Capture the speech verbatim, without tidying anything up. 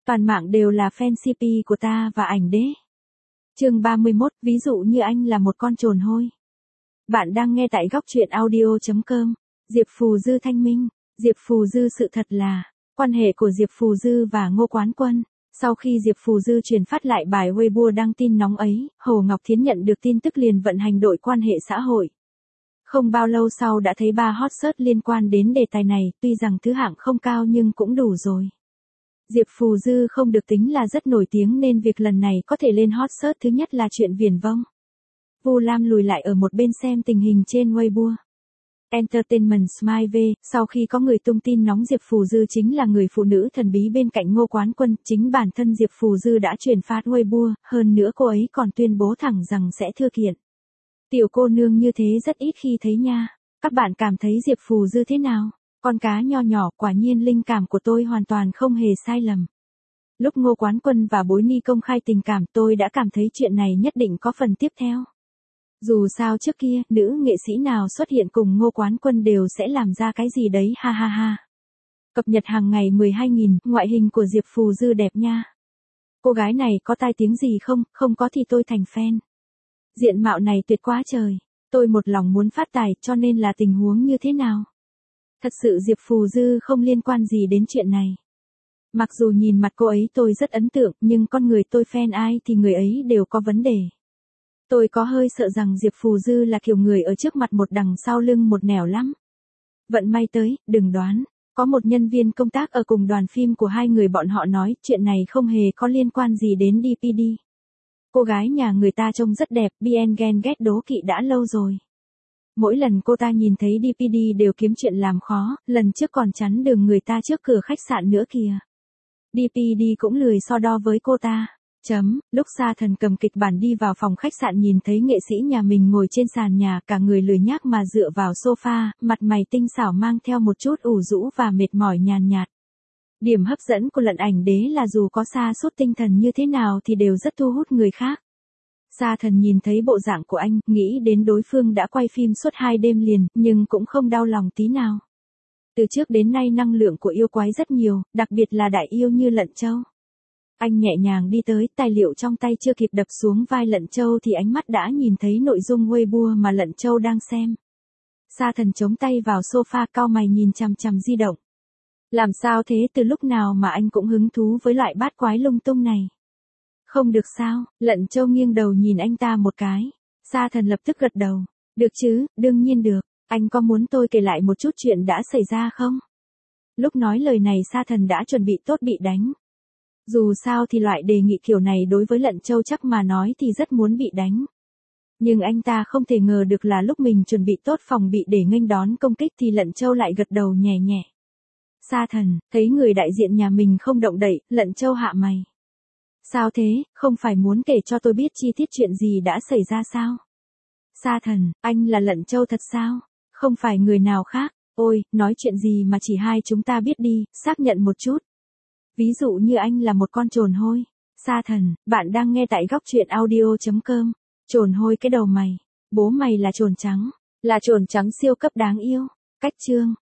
Toàn mạng đều là fan xê pê của ta và ảnh đế. Chương ba mươi mốt, ví dụ như anh là một con trồn hôi. Bạn đang nghe tại góc truyện audio chấm com. Diệp Phù Dư thanh minh. Diệp Phù Dư sự thật là, quan hệ của Diệp Phù Dư và Ngô Quán Quân. Sau khi Diệp Phù Dư truyền phát lại bài Weibo đăng tin nóng ấy, Hồ Ngọc Thiến nhận được tin tức liền vận hành đội quan hệ xã hội. Không bao lâu sau đã thấy ba hot search liên quan đến đề tài này, tuy rằng thứ hạng không cao nhưng cũng đủ rồi. Diệp Phù Dư không được tính là rất nổi tiếng nên việc lần này có thể lên hot search thứ nhất là chuyện viển vông. Vu Lam lùi lại ở một bên xem tình hình trên Weibo. Entertainment Smile V, sau khi có người tung tin nóng Diệp Phù Dư chính là người phụ nữ thần bí bên cạnh Ngô Quán Quân, chính bản thân Diệp Phù Dư đã truyền phát Weibo, hơn nữa cô ấy còn tuyên bố thẳng rằng sẽ thưa kiện. Tiểu cô nương như thế rất ít khi thấy nha. Các bạn cảm thấy Diệp Phù Dư thế nào? Con cá nho nhỏ, quả nhiên linh cảm của tôi hoàn toàn không hề sai lầm. Lúc Ngô Quán Quân và Bối Ni công khai tình cảm, tôi đã cảm thấy chuyện này nhất định có phần tiếp theo. Dù sao trước kia, nữ nghệ sĩ nào xuất hiện cùng Ngô Quán Quân đều sẽ làm ra cái gì đấy ha ha ha. Cập nhật hàng ngày mười hai nghìn, ngoại hình của Diệp Phù Dư đẹp nha. Cô gái này có tai tiếng gì không, không có thì tôi thành fan. Diện mạo này tuyệt quá trời. Tôi một lòng muốn phát tài, cho nên là tình huống như thế nào? Thật sự Diệp Phù Dư không liên quan gì đến chuyện này. Mặc dù nhìn mặt cô ấy tôi rất ấn tượng, nhưng con người tôi fan ai thì người ấy đều có vấn đề. Tôi có hơi sợ rằng Diệp Phù Dư là kiểu người ở trước mặt một đằng sau lưng một nẻo lắm. Vận may tới, đừng đoán. Có một nhân viên công tác ở cùng đoàn phim của hai người bọn họ nói chuyện này không hề có liên quan gì đến đê pê đê. Cô gái nhà người ta trông rất đẹp, Bien ghen ghét đố kỵ đã lâu rồi. Mỗi lần cô ta nhìn thấy đê pê đê đều kiếm chuyện làm khó, lần trước còn chắn đường người ta trước cửa khách sạn nữa kìa. đê pê đê cũng lười so đo với cô ta. Chấm, lúc Sa Thần cầm kịch bản đi vào phòng khách sạn nhìn thấy nghệ sĩ nhà mình ngồi trên sàn nhà, cả người lười nhác mà dựa vào sofa, mặt mày tinh xảo mang theo một chút ủ rũ và mệt mỏi nhàn nhạt. Điểm hấp dẫn của Lận Ảnh Đế là dù có sa sút tinh thần như thế nào thì đều rất thu hút người khác. Sa Thần nhìn thấy bộ dạng của anh, nghĩ đến đối phương đã quay phim suốt hai đêm liền, nhưng cũng không đau lòng tí nào. Từ trước đến nay năng lượng của yêu quái rất nhiều, đặc biệt là đại yêu như Lận Châu. Anh nhẹ nhàng đi tới, tài liệu trong tay chưa kịp đập xuống vai Lận Châu thì ánh mắt đã nhìn thấy nội dung Weibo mà Lận Châu đang xem. Sa Thần chống tay vào sofa cau mày nhìn chằm chằm di động. Làm sao thế, từ lúc nào mà anh cũng hứng thú với loại bát quái lung tung này? Không được sao? Lận Châu nghiêng đầu nhìn anh ta một cái. Sa Thần lập tức gật đầu. Được chứ, đương nhiên được. Anh có muốn tôi kể lại một chút chuyện đã xảy ra không? Lúc nói lời này Sa Thần đã chuẩn bị tốt bị đánh. Dù sao thì loại đề nghị kiểu này đối với Lận Châu chắc mà nói thì rất muốn bị đánh. Nhưng anh ta không thể ngờ được là lúc mình chuẩn bị tốt phòng bị để nghênh đón công kích thì Lận Châu lại gật đầu nhẹ nhẹ. Sa Thần, thấy người đại diện nhà mình không động đậy, Lận Châu hạ mày. Sao thế, không phải muốn kể cho tôi biết chi tiết chuyện gì đã xảy ra sao? Sa Thần, anh là Lận Châu thật sao? Không phải người nào khác. Ôi, nói chuyện gì mà chỉ hai chúng ta biết đi, xác nhận một chút. Ví dụ như anh là một con trồn hôi. Sa Thần, bạn đang nghe tại góc truyện audio chấm com. Trồn hôi cái đầu mày. Bố mày là trồn trắng. Là trồn trắng siêu cấp đáng yêu. Cách chương.